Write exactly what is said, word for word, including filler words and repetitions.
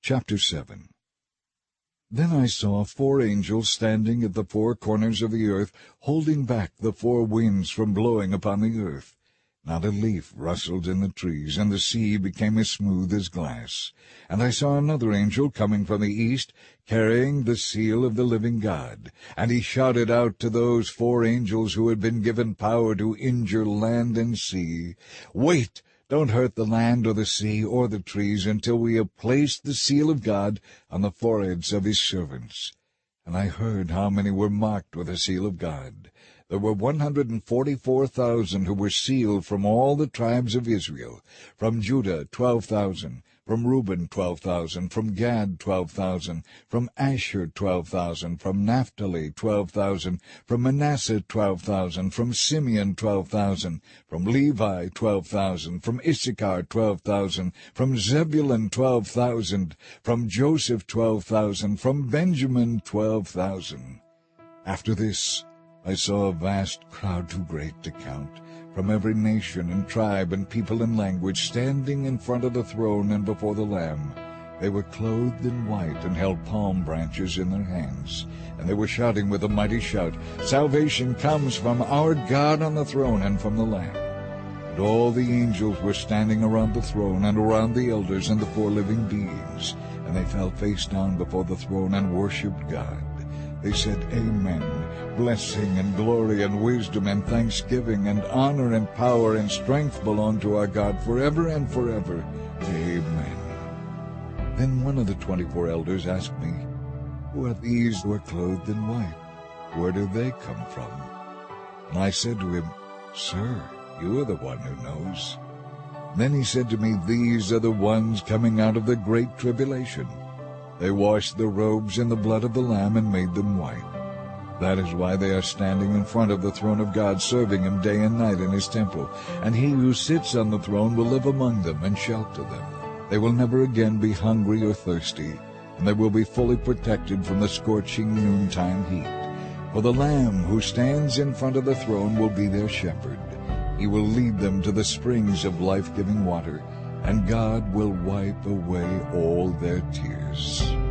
Chapter seven. Then I saw four angels standing at the four corners of the earth, holding back the four winds from blowing upon the earth. Not a leaf rustled in the trees, and the sea became as smooth as glass. And I saw another angel coming from the east, carrying the seal of the living God. And he shouted out to those four angels who had been given power to injure land and sea, "Wait! Don't hurt the land or the sea or the trees until we have placed the seal of God on the foreheads of his servants." And I heard how many were marked with the seal of God. There were one hundred and forty-four thousand who were sealed from all the tribes of Israel. From Judah twelve thousand, from Reuben twelve thousand, from Gad twelve thousand, from Asher twelve thousand, from Naphtali twelve thousand, from Manasseh twelve thousand, from Simeon twelve thousand, from Levi twelve thousand, from Issachar twelve thousand, from Zebulun twelve thousand, from Joseph twelve thousand, from Benjamin twelve thousand. After this I saw a vast crowd too great to count, from every nation and tribe and people and language, standing in front of the throne and before the Lamb. They were clothed in white and held palm branches in their hands, and they were shouting with a mighty shout, "Salvation comes from our God on the throne and from the Lamb." And all the angels were standing around the throne and around the elders and the four living beings, and they fell face down before the throne and worshipped God. They said, "Amen. Blessing and glory and wisdom and thanksgiving and honor and power and strength belong to our God forever and forever. Amen." Then one of the twenty-four elders asked me, "Who are these who are clothed in white? Where do they come from?" And I said to him, "Sir, you are the one who knows." Then he said to me, "These are the ones coming out of the great tribulation. They washed their robes in the blood of the Lamb and made them white. That is why they are standing in front of the throne of God, serving him day and night in his temple. And he who sits on the throne will live among them and shelter them. They will never again be hungry or thirsty, and they will be fully protected from the scorching noontime heat. For the Lamb who stands in front of the throne will be their shepherd. He will lead them to the springs of life-giving water, and God will wipe away all their tears."